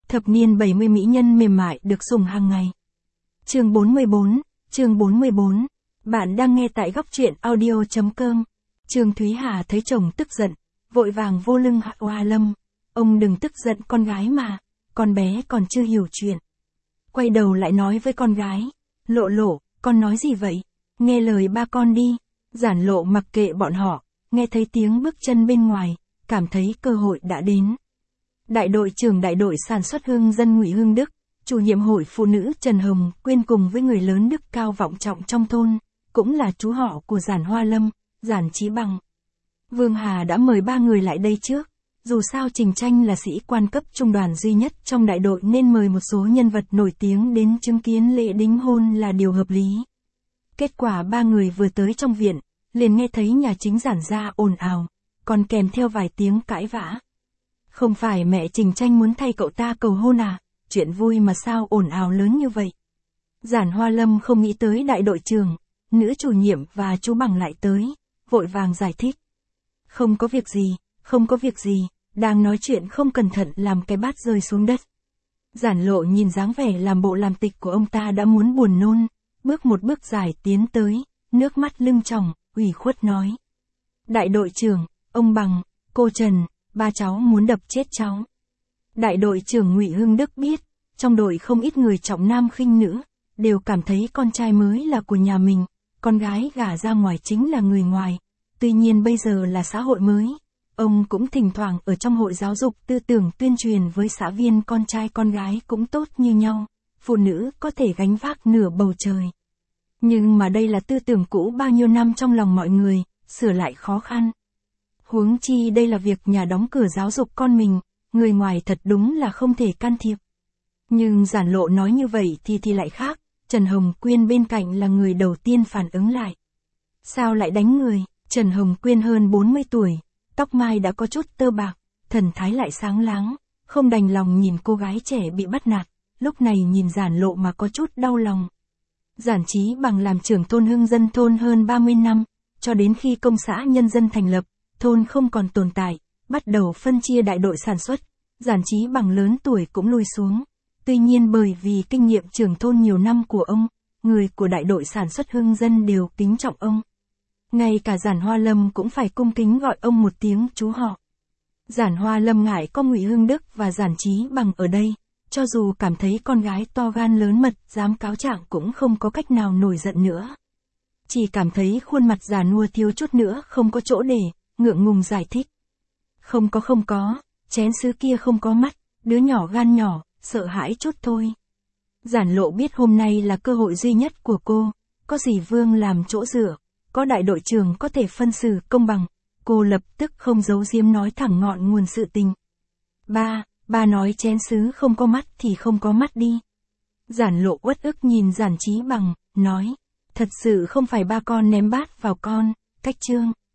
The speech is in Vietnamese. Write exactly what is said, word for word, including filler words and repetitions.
Thập niên bảy mươi mỹ nhân mềm mại được sủng hàng ngày. Chương bốn mươi bốn, chương bốn mươi bốn. Bạn đang nghe tại góc truyện audio chấm com. Trương Thúy Hà thấy chồng tức giận, vội vàng vô lưng hạ Hoa Lâm. Ông đừng tức giận con gái mà, con bé còn chưa hiểu chuyện. Quay đầu lại nói với con gái, Lộ Lộ, con nói gì vậy? Nghe lời ba con đi. Giản Lộ mặc kệ bọn họ, nghe thấy tiếng bước chân bên ngoài, cảm thấy cơ hội đã đến. Đại đội trưởng đại đội sản xuất Hương Dân Ngụy Hưng Đức, chủ nhiệm hội phụ nữ Trần Hồng Quyên cùng với người lớn đức cao vọng trọng trong thôn, cũng là chú họ của Giản Hoa Lâm, Giản Chí Bằng. Vương Hà đã mời ba người lại đây trước, dù sao Trình Tranh là sĩ quan cấp trung đoàn duy nhất trong đại đội nên mời một số nhân vật nổi tiếng đến chứng kiến lễ đính hôn là điều hợp lý. Kết quả ba người vừa tới trong viện, liền nghe thấy nhà chính Giản gia ồn ào, còn kèm theo vài tiếng cãi vã. Không phải mẹ Trình Tranh muốn thay cậu ta cầu hôn à, chuyện vui mà sao ồn ào lớn như vậy. Giản Hoa Lâm không nghĩ tới đại đội trưởng, nữ chủ nhiệm và chú Bằng lại tới, vội vàng giải thích. Không có việc gì, không có việc gì, đang nói chuyện không cẩn thận làm cái bát rơi xuống đất. Giản Lộ nhìn dáng vẻ làm bộ làm tịch của ông ta đã muốn buồn nôn, bước một bước dài tiến tới, nước mắt lưng tròng, ủy khuất nói. Đại đội trưởng, ông Bằng, cô Trần, ba cháu muốn đập chết cháu. Đại đội trưởng Ngụy Hưng Đức biết, trong đội không ít người trọng nam khinh nữ, đều cảm thấy con trai mới là của nhà mình, con gái gả ra ngoài chính là người ngoài. Tuy nhiên bây giờ là xã hội mới, ông cũng thỉnh thoảng ở trong hội giáo dục tư tưởng tuyên truyền với xã viên con trai con gái cũng tốt như nhau, phụ nữ có thể gánh vác nửa bầu trời. Nhưng mà đây là tư tưởng cũ bao nhiêu năm trong lòng mọi người, sửa lại khó khăn. Huống chi đây là việc nhà đóng cửa giáo dục con mình, người ngoài thật đúng là không thể can thiệp. Nhưng Giản Lộ nói như vậy thì thì lại khác, Trần Hồng Quyên bên cạnh là người đầu tiên phản ứng lại. Sao lại đánh người? Trần Hồng Quyên hơn bốn mươi tuổi, tóc mai đã có chút tơ bạc, thần thái lại sáng láng, không đành lòng nhìn cô gái trẻ bị bắt nạt, lúc này nhìn Giản Lộ mà có chút đau lòng. Giản Chí Bằng làm trưởng thôn Hưng Dân thôn hơn ba mươi năm, cho đến khi công xã Nhân Dân thành lập, thôn không còn tồn tại, bắt đầu phân chia đại đội sản xuất, Giản Chí Bằng lớn tuổi cũng lui xuống. Tuy nhiên bởi vì kinh nghiệm trưởng thôn nhiều năm của ông, người của đại đội sản xuất Hưng Dân đều kính trọng ông. Ngay cả Giản Hoa Lâm cũng phải cung kính gọi ông một tiếng chú họ. Giản Hoa Lâm ngại có Ngụy Hưng Đức và Giản Chí Bằng ở đây, cho dù cảm thấy con gái to gan lớn mật dám cáo trạng cũng không có cách nào nổi giận nữa. Chỉ cảm thấy khuôn mặt già nua thiếu chút nữa không có chỗ để, ngượng ngùng giải thích. Không có không có, chén sứ kia không có mắt, đứa nhỏ gan nhỏ, sợ hãi chút thôi. Giản Lộ biết hôm nay là cơ hội duy nhất của cô, có dì Vương làm chỗ dựa, có đại đội trưởng có thể phân xử công bằng, cô lập tức không giấu giếm nói thẳng ngọn nguồn sự tình. Ba, ba nói chén sứ không có mắt thì không có mắt đi. Giản Lộ uất ức nhìn Giản Chí Bằng, nói, thật sự không phải ba con ném bát vào con, cách trương.